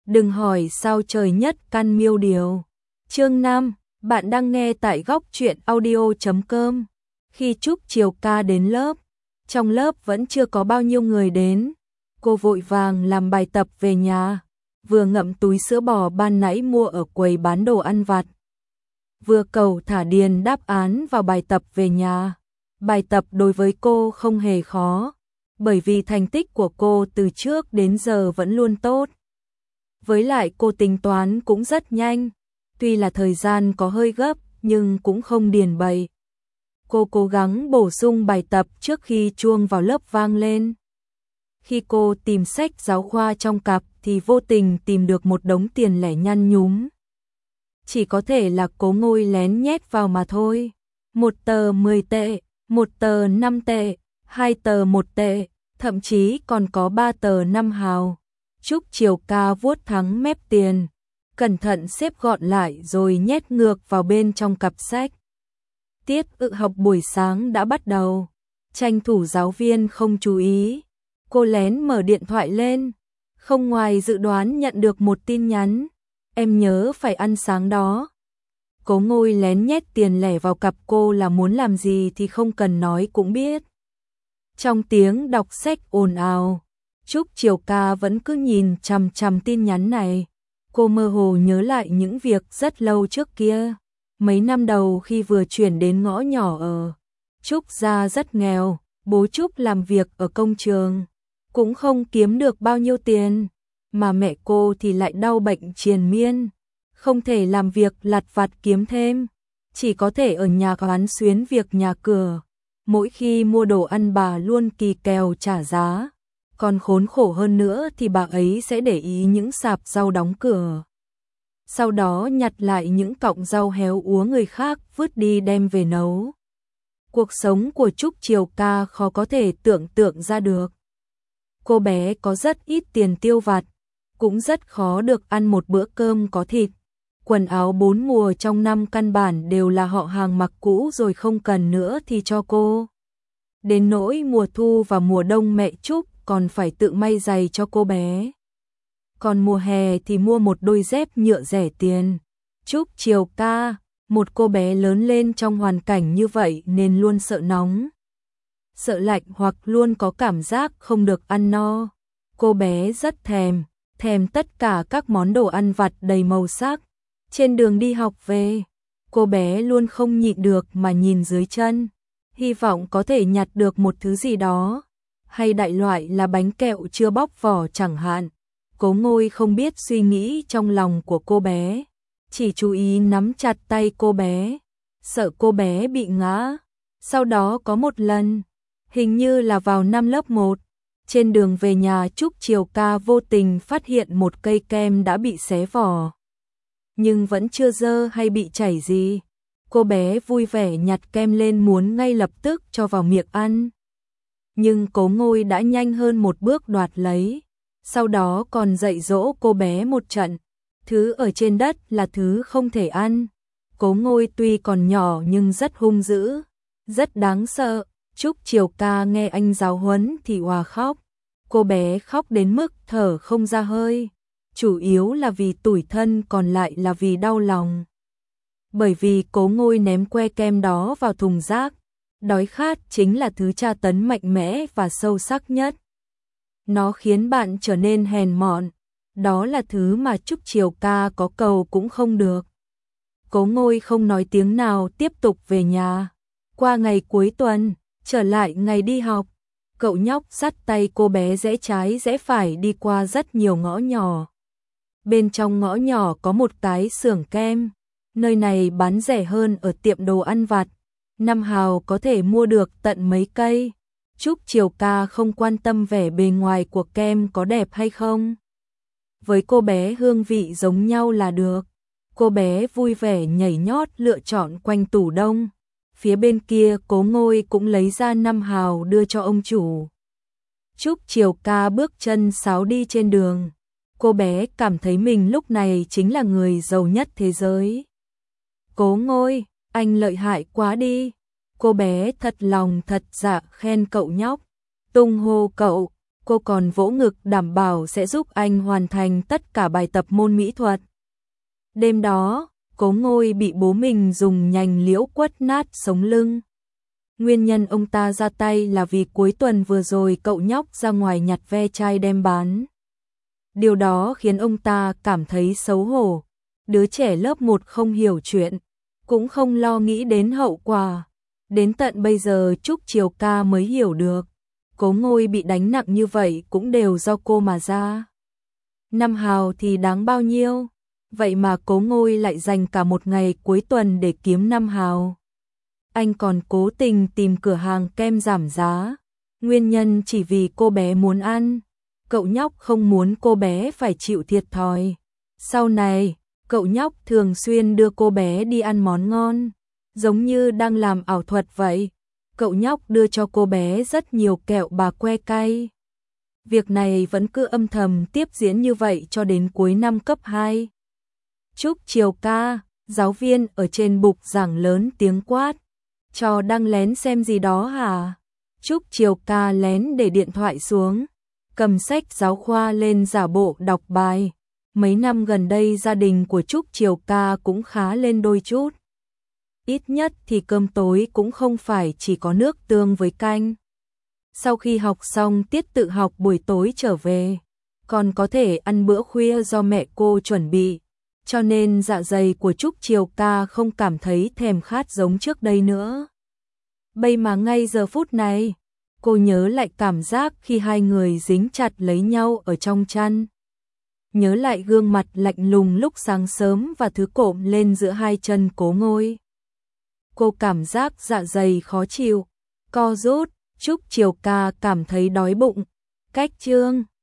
Đừng hỏi sao trời nhất căn miêu điều. Chương 5, bạn đang nghe tại góc truyện audio.com. Khi Trúc Chiều Ca đến lớp, trong lớp vẫn chưa có bao nhiêu người đến. Cô vội vàng làm bài tập về nhà, vừa ngậm túi sữa bò ban nãy mua ở quầy bán đồ ăn vặt, vừa cầu thả điền đáp án vào bài tập về nhà. Bài tập đối với cô không hề khó, bởi vì thành tích của cô từ trước đến giờ vẫn luôn tốt. Với lại cô tính toán cũng rất nhanh, tuy là thời gian có hơi gấp nhưng cũng không điền bậy. Cô cố gắng bổ sung bài tập trước khi chuông vào lớp vang lên. Khi cô tìm sách giáo khoa trong cặp thì vô tình tìm được một đống tiền lẻ nhăn nhúm. Chỉ có thể là Cố Ngôi lén nhét vào mà thôi. 1 tờ 10 tệ, 1 tờ 5 tệ, 2 tờ 1 tệ, thậm chí còn có 3 tờ 5 hào. Trúc Chiều Ca vuốt thắng mép tiền, cẩn thận xếp gọn lại rồi nhét ngược vào bên trong cặp sách. Tiết tự học buổi sáng đã bắt đầu. Tranh thủ giáo viên không chú ý, cô lén mở điện thoại lên. Không ngoài dự đoán nhận được một tin nhắn. Em nhớ phải ăn sáng đó. Cố Ngôi lén nhét tiền lẻ vào cặp cô là muốn làm gì thì không cần nói cũng biết. Trong tiếng đọc sách ồn ào, Trúc Chiều Ca vẫn cứ nhìn chằm chằm tin nhắn này. Cô mơ hồ nhớ lại những việc rất lâu trước kia. Mấy năm đầu khi vừa chuyển đến ngõ nhỏ ở Trúc gia rất nghèo, bố Trúc làm việc ở công trường, cũng không kiếm được bao nhiêu tiền, mà mẹ cô thì lại đau bệnh triền miên, không thể làm việc lặt vặt kiếm thêm, chỉ có thể ở nhà quán xuyến việc nhà cửa. Mỗi khi mua đồ ăn bà luôn kỳ kèo trả giá, còn khốn khổ hơn nữa thì bà ấy sẽ để ý những sạp rau đóng cửa. Sau đó nhặt lại những cọng rau héo úa người khác vứt đi đem về nấu. Cuộc sống của Trúc Chiều Ca khó có thể tưởng tượng ra được. Cô bé có rất ít tiền tiêu vặt, cũng rất khó được ăn một bữa cơm có thịt. Quần áo 4 mùa trong năm căn bản đều là họ hàng mặc cũ rồi không cần nữa thì cho cô. Đến nỗi mùa thu và mùa đông mẹ Trúc còn phải tự may giày cho cô bé. Còn mùa hè thì mua một đôi dép nhựa rẻ tiền. Trúc Chiều Ca, một cô bé lớn lên trong hoàn cảnh như vậy nên luôn sợ nóng, sợ lạnh hoặc luôn có cảm giác không được ăn no. Cô bé rất thèm tất cả các món đồ ăn vặt đầy màu sắc. Trên đường đi học về, cô bé luôn không nhịn được mà nhìn dưới chân, hy vọng có thể nhặt được một thứ gì đó, hay đại loại là bánh kẹo chưa bóc vỏ chẳng hạn. Cố Ngôi không biết suy nghĩ trong lòng của cô bé, chỉ chú ý nắm chặt tay cô bé, sợ cô bé bị ngã. Sau đó có một lần, hình như là vào năm lớp 1, trên đường về nhà Trúc Chiều Ca vô tình phát hiện một cây kem đã bị xé vỏ, nhưng vẫn chưa dơ hay bị chảy gì. Cô bé vui vẻ nhặt kem lên muốn ngay lập tức cho vào miệng ăn. Nhưng Cố Ngôi đã nhanh hơn một bước đoạt lấy, sau đó còn dạy dỗ cô bé một trận. Thứ ở trên đất là thứ không thể ăn. Cố Ngôi tuy còn nhỏ nhưng rất hung dữ, rất đáng sợ. Trúc Chiều Ca nghe anh giáo huấn thì òa khóc. Cô bé khóc đến mức thở không ra hơi, chủ yếu là vì tủi thân còn lại là vì đau lòng. Bởi vì Cố Ngôi ném que kem đó vào thùng rác. Đói khát chính là thứ tra tấn mạnh mẽ và sâu sắc nhất. Nó khiến bạn trở nên hèn mọn. Đó là thứ mà Trúc Chiều Ca có cầu cũng không được. Cố Ngôi không nói tiếng nào tiếp tục về nhà. Qua ngày cuối tuần, trở lại ngày đi học, cậu nhóc dắt tay cô bé rẽ trái rẽ phải đi qua rất nhiều ngõ nhỏ. Bên trong ngõ nhỏ có một cái xưởng kem. Nơi này bán rẻ hơn ở tiệm đồ ăn vặt. 5 hào có thể mua được tận mấy cây. Trúc Chiều Ca không quan tâm vẻ bề ngoài của kem có đẹp hay không. Với cô bé hương vị giống nhau là được. Cô bé vui vẻ nhảy nhót lựa chọn quanh tủ đông. Phía bên kia Cố Ngôi cũng lấy ra 5 hào đưa cho ông chủ. Trúc Chiều Ca bước chân sáo đi trên đường. Cô bé cảm thấy mình lúc này chính là người giàu nhất thế giới. Cố Ngôi, anh lợi hại quá đi. Cô bé thật lòng thật dạ khen cậu nhóc, tung hô cậu. Cô còn vỗ ngực đảm bảo sẽ giúp anh hoàn thành tất cả bài tập môn mỹ thuật. Đêm đó, Cố Ngôi bị bố mình dùng nhành liễu quất nát sống lưng. Nguyên nhân ông ta ra tay là vì cuối tuần vừa rồi cậu nhóc ra ngoài nhặt ve chai đem bán. Điều đó khiến ông ta cảm thấy xấu hổ. Đứa trẻ lớp 1 không hiểu chuyện, cũng không lo nghĩ đến hậu quả. Đến tận bây giờ Trúc Chiều Ca mới hiểu được. Cố Ngôi bị đánh nặng như vậy cũng đều do cô mà ra. 5 hào thì đáng bao nhiêu? Vậy mà Cố Ngôi lại dành cả một ngày cuối tuần để kiếm 5 hào. Anh còn cố tình tìm cửa hàng kem giảm giá. Nguyên nhân chỉ vì cô bé muốn ăn. Cậu nhóc không muốn cô bé phải chịu thiệt thòi. Sau này, cậu nhóc thường xuyên đưa cô bé đi ăn món ngon. Giống như đang làm ảo thuật vậy. Cậu nhóc đưa cho cô bé rất nhiều kẹo bà que cay. Việc này vẫn cứ âm thầm tiếp diễn như vậy cho đến cuối năm cấp 2. Trúc Chiều Ca, giáo viên ở trên bục giảng lớn tiếng quát. Trò đang lén xem gì đó hả? Trúc Chiều Ca lén để điện thoại xuống, cầm sách giáo khoa lên giả bộ đọc bài. Mấy năm gần đây gia đình của Trúc Chiều Ca cũng khá lên đôi chút. Ít nhất thì cơm tối cũng không phải chỉ có nước tương với canh. Sau khi học xong tiết tự học buổi tối trở về, còn có thể ăn bữa khuya do mẹ cô chuẩn bị. Cho nên dạ dày của Trúc Chiều Ca không cảm thấy thèm khát giống trước đây nữa. Bây mà ngay giờ phút này, cô nhớ lại cảm giác khi hai người dính chặt lấy nhau ở trong chăn. Nhớ lại gương mặt lạnh lùng lúc sáng sớm và thứ cộm lên giữa hai chân Cố Ngôi. Cô cảm giác dạ dày khó chịu, co rút, Trúc Chiều Ca cảm thấy đói bụng. Cách chương